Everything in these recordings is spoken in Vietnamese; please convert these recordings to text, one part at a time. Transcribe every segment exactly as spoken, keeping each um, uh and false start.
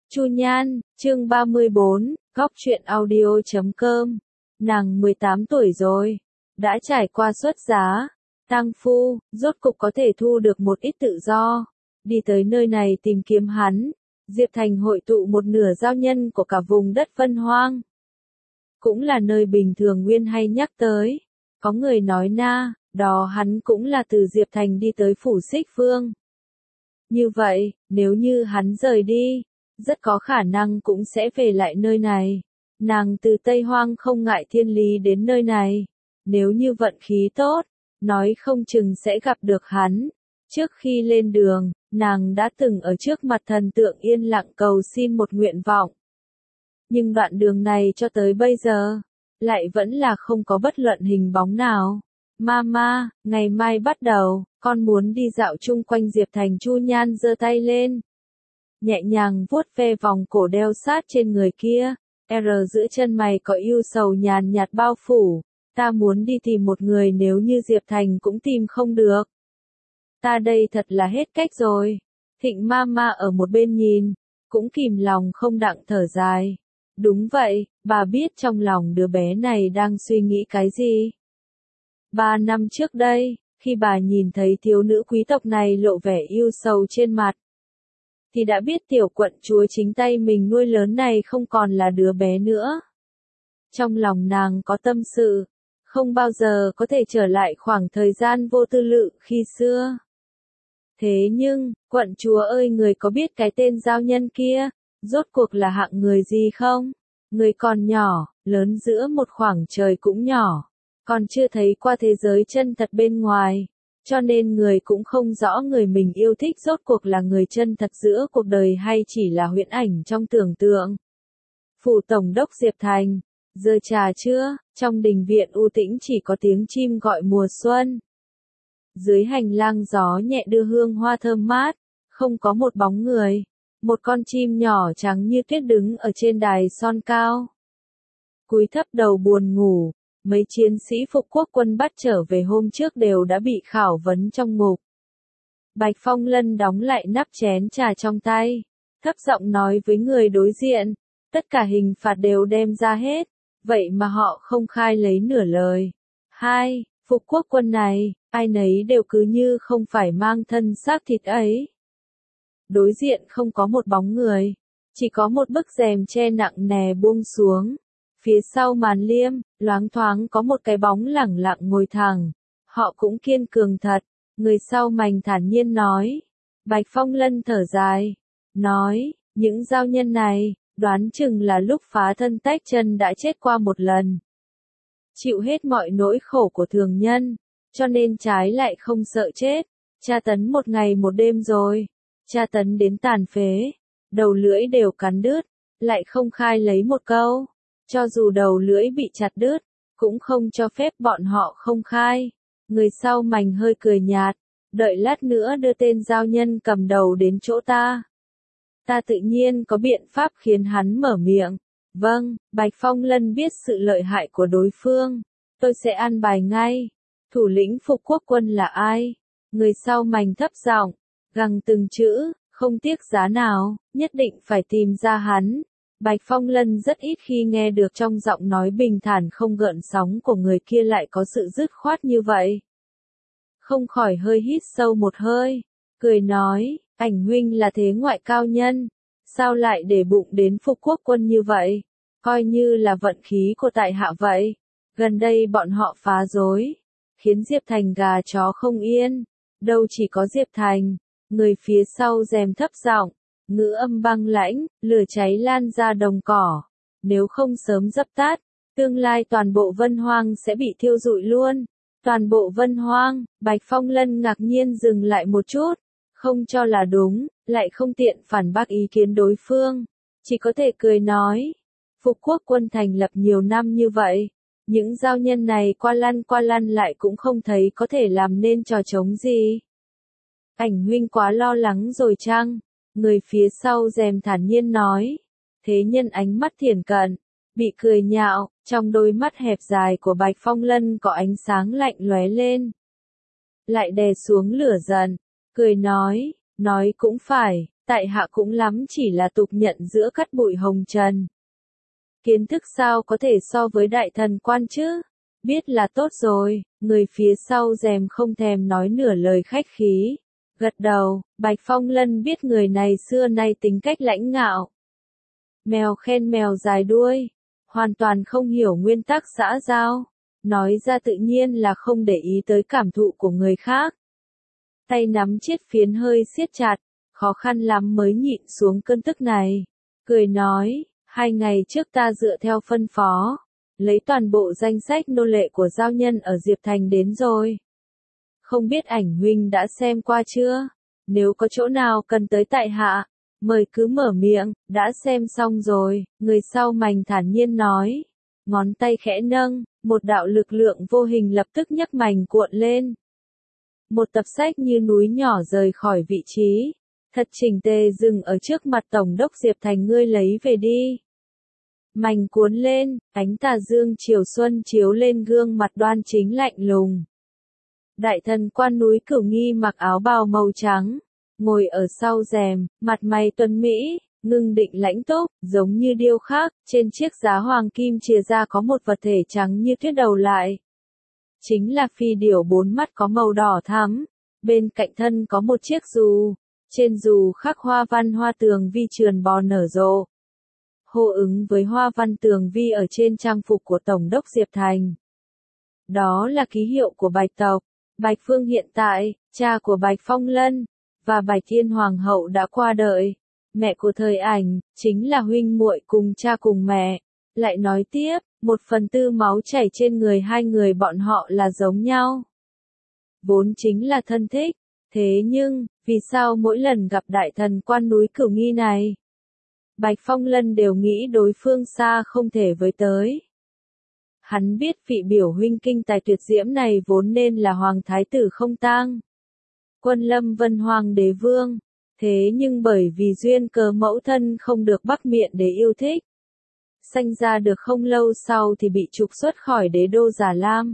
Chu Nhan, chương ba mươi bốn, góc truyện audio chấm com. Nàng mười tám tuổi rồi, đã trải qua xuất giá, tang phu, rốt cục có thể thu được một ít tự do. Đi tới nơi này tìm kiếm hắn, Diệp Thành hội tụ một nửa giao nhân của cả vùng đất Vân Hoang. Cũng là nơi bình thường Nguyên hay nhắc tới. Có người nói na, đó hắn cũng là từ Diệp Thành đi tới phủ Xích Vương. Như vậy, nếu như hắn rời đi, rất có khả năng cũng sẽ về lại nơi này. Nàng từ Tây Hoang không ngại thiên lý đến nơi này. Nếu như vận khí tốt, nói không chừng sẽ gặp được hắn. Trước khi lên đường, nàng đã từng ở trước mặt thần tượng yên lặng cầu xin một nguyện vọng. Nhưng đoạn đường này cho tới bây giờ, lại vẫn là không có bất luận hình bóng nào. Mama, ngày mai bắt đầu, con muốn đi dạo chung quanh Diệp Thành. Chu Nhan giơ tay lên, nhẹ nhàng vuốt ve vòng cổ đeo sát trên người kia. R giữa chân mày có ưu sầu nhàn nhạt bao phủ. Ta muốn đi tìm một người nếu như Diệp Thành cũng tìm không được. Ta đây thật là hết cách rồi. Thịnh Mama ở một bên nhìn, cũng kìm lòng không đặng thở dài. Đúng vậy, bà biết trong lòng đứa bé này đang suy nghĩ cái gì. Ba năm trước đây, khi bà nhìn thấy thiếu nữ quý tộc này lộ vẻ ưu sầu trên mặt, thì đã biết tiểu quận chúa chính tay mình nuôi lớn này không còn là đứa bé nữa. Trong lòng nàng có tâm sự, không bao giờ có thể trở lại khoảng thời gian vô tư lự khi xưa. Thế nhưng, quận chúa ơi, người có biết cái tên giao nhân kia, rốt cuộc là hạng người gì không? Người còn nhỏ, lớn giữa một khoảng trời cũng nhỏ, còn chưa thấy qua thế giới chân thật bên ngoài, cho nên người cũng không rõ người mình yêu thích rốt cuộc là người chân thật giữa cuộc đời hay chỉ là huyễn ảnh trong tưởng tượng. Phủ Tổng đốc Diệp Thành, giờ trà trưa, trong đình viện u tĩnh chỉ có tiếng chim gọi mùa xuân. Dưới hành lang gió nhẹ đưa hương hoa thơm mát, không có một bóng người. Một con chim nhỏ trắng như tuyết đứng ở trên đài son cao, cúi thấp đầu buồn ngủ. Mấy chiến sĩ phục quốc quân bắt trở về hôm trước đều đã bị khảo vấn trong ngục. Bạch Phong Lân đóng lại nắp chén trà trong tay, thấp giọng nói với người đối diện, tất cả hình phạt đều đem ra hết, vậy mà họ không khai lấy nửa lời. Hai, phục quốc quân này, ai nấy đều cứ như không phải mang thân xác thịt ấy. Đối diện không có một bóng người, chỉ có một bức rèm che nặng nề buông xuống. Phía sau màn liêm, loáng thoáng có một cái bóng lẳng lặng ngồi thẳng. Họ cũng kiên cường thật. Người sau mảnh thản nhiên nói. Bạch Phong Lân thở dài, nói, những giao nhân này, đoán chừng là lúc phá thân tách chân đã chết qua một lần. Chịu hết mọi nỗi khổ của thường nhân, cho nên trái lại không sợ chết. Tra tấn một ngày một đêm rồi. Tra tấn đến tàn phế, đầu lưỡi đều cắn đứt, lại không khai lấy một câu. Cho dù đầu lưỡi bị chặt đứt, cũng không cho phép bọn họ không khai. Người sau mảnh hơi cười nhạt, đợi lát nữa đưa tên giao nhân cầm đầu đến chỗ ta. Ta tự nhiên có biện pháp khiến hắn mở miệng. Vâng, Bạch Phong Lân biết sự lợi hại của đối phương. Tôi sẽ an bài ngay. Thủ lĩnh phục quốc quân là ai? Người sau mảnh thấp giọng, gằn từng chữ, không tiếc giá nào, nhất định phải tìm ra hắn. Bạch Phong Lân rất ít khi nghe được trong giọng nói bình thản không gợn sóng của người kia lại có sự dứt khoát như vậy. Không khỏi hơi hít sâu một hơi, cười nói, Ảnh huynh là thế ngoại cao nhân, sao lại để bụng đến phục quốc quân như vậy, coi như là vận khí của tại hạ vậy. Gần đây bọn họ phá rối, khiến Diệp Thành gà chó không yên, đâu chỉ có Diệp Thành, người phía sau rèm thấp giọng. Ngữ âm băng lãnh, lửa cháy lan ra đồng cỏ. Nếu không sớm dập tắt, tương lai toàn bộ Vân Hoang sẽ bị thiêu rụi luôn. Toàn bộ Vân Hoang, Bạch Phong Lân ngạc nhiên dừng lại một chút, không cho là đúng, lại không tiện phản bác ý kiến đối phương, chỉ có thể cười nói. Phục quốc quân thành lập nhiều năm như vậy, những giao nhân này qua lăn qua lăn lại cũng không thấy có thể làm nên trò trống gì. Ảnh huynh quá lo lắng rồi chăng? Người phía sau rèm thản nhiên nói. Thế nhân ánh mắt thiển cận, bị cười nhạo, trong đôi mắt hẹp dài của Bạch Phong Lân có ánh sáng lạnh lóe lên. Lại đè xuống lửa giận, cười nói, nói cũng phải, tại hạ cũng lắm chỉ là tục nhận giữa cát bụi hồng trần. Kiến thức sao có thể so với đại thần quan chứ? Biết là tốt rồi, người phía sau rèm không thèm nói nửa lời khách khí. Gật đầu, Bạch Phong Lân biết người này xưa nay tính cách lãnh ngạo. Mèo khen mèo dài đuôi, hoàn toàn không hiểu nguyên tắc xã giao, nói ra tự nhiên là không để ý tới cảm thụ của người khác. Tay nắm chiếc phiến hơi siết chặt, khó khăn lắm mới nhịn xuống cơn tức này. Cười nói, hai ngày trước ta dựa theo phân phó, lấy toàn bộ danh sách nô lệ của giao nhân ở Diệp Thành đến rồi. Không biết ảnh huynh đã xem qua chưa? Nếu có chỗ nào cần tới tại hạ, mời cứ mở miệng. Đã xem xong rồi, người sau mành thản nhiên nói. Ngón tay khẽ nâng, một đạo lực lượng vô hình lập tức nhấc mành cuộn lên. Một tập sách như núi nhỏ rời khỏi vị trí, thật chỉnh tề dừng ở trước mặt Tổng đốc Diệp Thành, ngươi lấy về đi. Mành cuốn lên, ánh tà dương chiều xuân chiếu lên gương mặt đoan chính lạnh lùng. Đại thần quan núi Cửu Nghi mặc áo bào màu trắng, ngồi ở sau rèm, mặt mày tuấn mỹ, ngưng định lãnh túc, giống như điêu khắc, trên chiếc giá hoàng kim chìa ra có một vật thể trắng như tuyết đầu lại. Chính là phi điểu bốn mắt có màu đỏ thắm, bên cạnh thân có một chiếc dù, trên dù khắc hoa văn hoa tường vi trườn bò nở rộ. Hô ứng với hoa văn tường vi ở trên trang phục của Tổng đốc Diệp Thành. Đó là ký hiệu của Bạch tộc. Bạch Phương hiện tại, cha của Bạch Phong Lân, và Bạch Thiên Hoàng hậu đã qua đời. Mẹ của thời ảnh, chính là huynh muội cùng cha cùng mẹ. Lại nói tiếp, một phần tư máu chảy trên người hai người bọn họ là giống nhau. Vốn chính là thân thích. Thế nhưng, vì sao mỗi lần gặp đại thần quan núi Cửu Nghi này, Bạch Phong Lân đều nghĩ đối phương xa không thể với tới. Hắn biết vị biểu huynh kinh tài tuyệt diễm này vốn nên là hoàng thái tử không tang, Quân Lâm Vân Hoàng đế vương, thế nhưng bởi vì duyên cớ mẫu thân không được bắc miện để yêu thích, sanh ra được không lâu sau thì bị trục xuất khỏi đế đô Già Lam,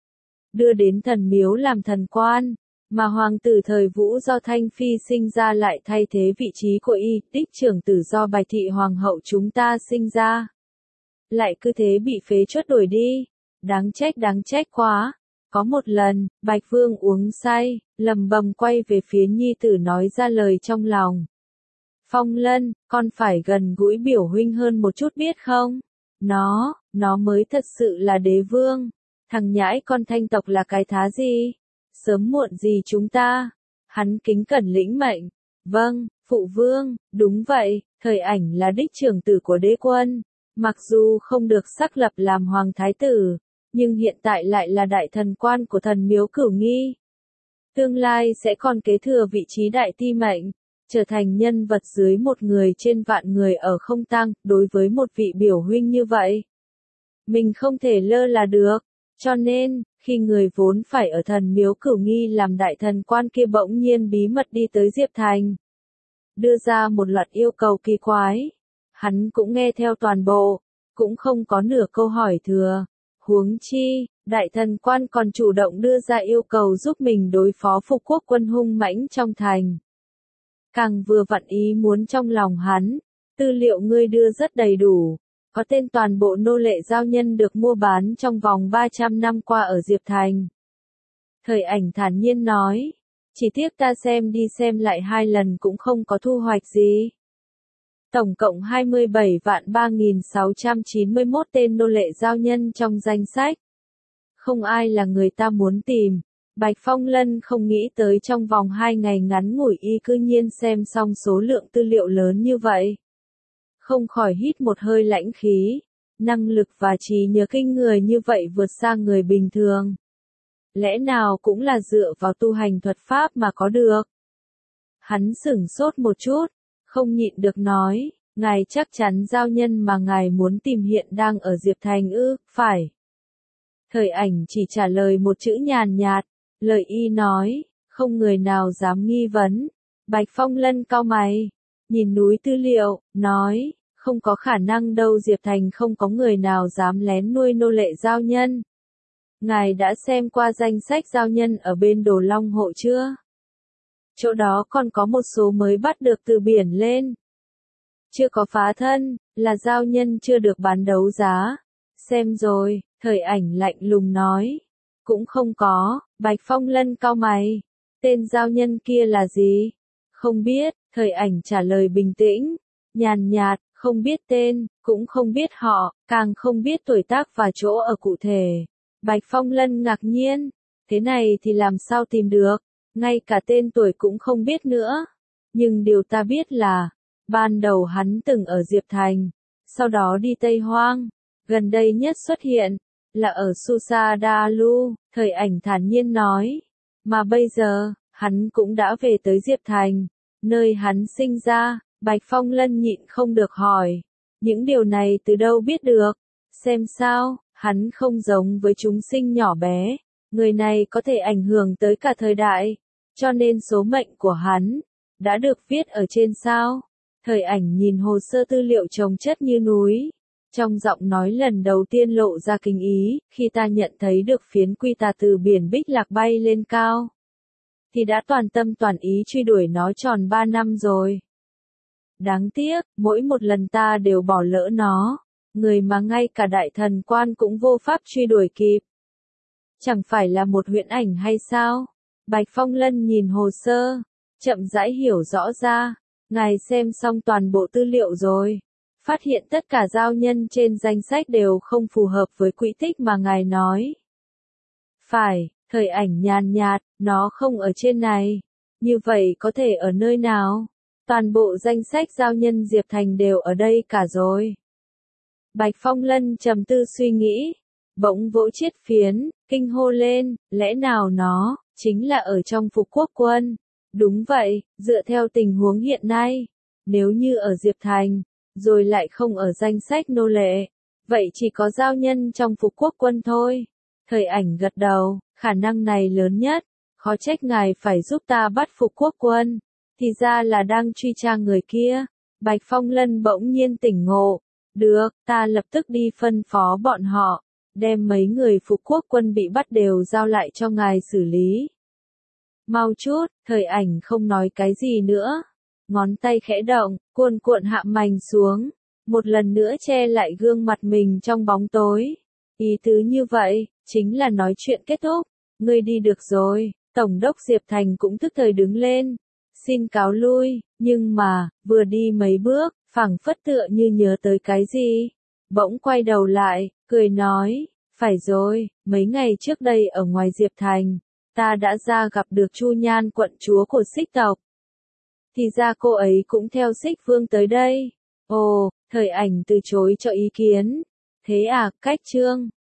đưa đến thần miếu làm thần quan, mà hoàng tử thời Vũ do Thanh Phi sinh ra lại thay thế vị trí của y, đích trưởng tử do Bạch thị hoàng hậu chúng ta sinh ra. Lại cứ thế bị phế chốt đuổi đi, đáng trách đáng trách quá. Có một lần, Bạch Vương uống say, lầm bầm quay về phía nhi tử nói ra lời trong lòng. Phong Lân, con phải gần gũi biểu huynh hơn một chút biết không? Nó, nó mới thật sự là đế vương. Thằng nhãi con Thanh tộc là cái thá gì? Sớm muộn gì chúng ta? Hắn kính cẩn lĩnh mệnh. Vâng, phụ vương, đúng vậy, thời ảnh là đích trưởng tử của đế quân. Mặc dù không được xác lập làm hoàng thái tử, nhưng hiện tại lại là đại thần quan của thần miếu Cửu Nghi. Tương lai sẽ còn kế thừa vị trí đại ti mệnh, trở thành nhân vật dưới một người trên vạn người ở không tang. Đối với một vị biểu huynh như vậy, mình không thể lơ là được. Cho nên, khi người vốn phải ở thần miếu Cửu Nghi làm đại thần quan kia bỗng nhiên bí mật đi tới Diệp Thành, đưa ra một loạt yêu cầu kỳ quái, hắn cũng nghe theo toàn bộ, cũng không có nửa câu hỏi thừa. Huống chi, đại thần quan còn chủ động đưa ra yêu cầu giúp mình đối phó phục quốc quân hung mãnh trong thành. Càng vừa vặn ý muốn trong lòng hắn, tư liệu ngươi đưa rất đầy đủ, có tên toàn bộ nô lệ giao nhân được mua bán trong vòng ba trăm năm qua ở Diệp Thành. Thời ảnh thản nhiên nói, chỉ tiếc ta xem đi xem lại hai lần cũng không có thu hoạch gì. Tổng cộng hai mươi bảy vạn ba nghìn sáu trăm chín mươi mốt tên nô lệ giao nhân trong danh sách. Không ai là người ta muốn tìm. Bạch Phong Lân không nghĩ tới trong vòng hai ngày ngắn ngủi y cư nhiên xem xong số lượng tư liệu lớn như vậy. Không khỏi hít một hơi lãnh khí. Năng lực và trí nhớ kinh người như vậy vượt xa người bình thường. Lẽ nào cũng là dựa vào tu hành thuật pháp mà có được. Hắn sửng sốt một chút, không nhịn được nói, ngài chắc chắn giao nhân mà ngài muốn tìm hiện đang ở Diệp Thành ư? Phải. Thời ảnh chỉ trả lời một chữ nhàn nhạt, lời y nói, không người nào dám nghi vấn. Bạch Phong Lân cau mày, nhìn núi tư liệu, nói, không có khả năng đâu, Diệp Thành không có người nào dám lén nuôi nô lệ giao nhân. Ngài đã xem qua danh sách giao nhân ở bên Đồ Long Hộ chưa? chỗ đó còn có một số mới bắt được từ biển lên. Chưa có phá thân, là giao nhân chưa được bán đấu giá. Xem rồi, Thời Ảnh lạnh lùng nói. Cũng không có, Bạch Phong Lân cau mày. Tên giao nhân kia là gì? Không biết, Thời Ảnh trả lời bình tĩnh, nhàn nhạt, không biết tên, cũng không biết họ, càng không biết tuổi tác và chỗ ở cụ thể. Bạch Phong Lân ngạc nhiên, thế này thì làm sao tìm được, ngay cả tên tuổi cũng không biết nữa. Nhưng điều ta biết là, ban đầu hắn từng ở Diệp Thành, sau đó đi Tây Hoang, gần đây nhất xuất hiện, là ở Susa Dalu, Thời Ảnh thản nhiên nói. Mà bây giờ, hắn cũng đã về tới Diệp Thành, nơi hắn sinh ra. Bạch Phong Lân nhịn không được hỏi, những điều này từ đâu biết được? Xem sao, hắn không giống với chúng sinh nhỏ bé, người này có thể ảnh hưởng tới cả thời đại, cho nên số mệnh của hắn đã được viết ở trên sao? Thời Ảnh nhìn hồ sơ tư liệu chồng chất như núi, trong giọng nói lần đầu tiên lộ ra kinh ý. Khi ta nhận thấy được phiến quy tà từ biển Bích Lạc bay lên cao, thì đã toàn tâm toàn ý truy đuổi nó tròn ba năm rồi. Đáng tiếc, mỗi một lần ta đều bỏ lỡ nó, người mà ngay cả đại thần quan cũng vô pháp truy đuổi kịp. Chẳng phải là một huyễn ảnh hay sao? Bạch Phong Lân nhìn hồ sơ, chậm rãi hiểu rõ ra, ngài xem xong toàn bộ tư liệu rồi, phát hiện tất cả giao nhân trên danh sách đều không phù hợp với quỹ tích mà ngài nói. Phải, Thời Ảnh nhàn nhạt, nó không ở trên này, như vậy có thể ở nơi nào? Toàn bộ danh sách giao nhân Diệp Thành đều ở đây cả rồi. Bạch Phong Lân trầm tư suy nghĩ, bỗng vỗ chiếc phiến, kinh hô lên, lẽ nào nó chính là ở trong Phục Quốc quân? Đúng vậy, dựa theo tình huống hiện nay, nếu như ở Diệp Thành, rồi lại không ở danh sách nô lệ, vậy chỉ có giao nhân trong Phục Quốc quân thôi. Thời Ảnh gật đầu, khả năng này lớn nhất, khó trách ngài phải giúp ta bắt Phục Quốc quân. Thì ra là đang truy tra người kia. Bạch Phong Lân bỗng nhiên tỉnh ngộ. Được, ta lập tức đi phân phó bọn họ, đem mấy người Phục Quốc quân bị bắt đều giao lại cho ngài xử lý. Mau chút, Thời Ảnh không nói cái gì nữa. Ngón tay khẽ động, cuồn cuộn hạ mảnh xuống, một lần nữa che lại gương mặt mình trong bóng tối. Ý tứ như vậy, chính là nói chuyện kết thúc. Ngươi đi được rồi. Tổng đốc Diệp Thành cũng tức thời đứng lên. Xin cáo lui, nhưng mà, vừa đi mấy bước, phảng phất tựa như nhớ tới cái gì. Bỗng quay đầu lại, cười nói, phải rồi, mấy ngày trước đây ở ngoài Diệp Thành, ta đã ra gặp được Chu Nhan quận chúa của Xích tộc. Thì ra cô ấy cũng theo Xích Vương tới đây. Ồ, Thời Ảnh từ chối cho ý kiến. Thế à, cách chương.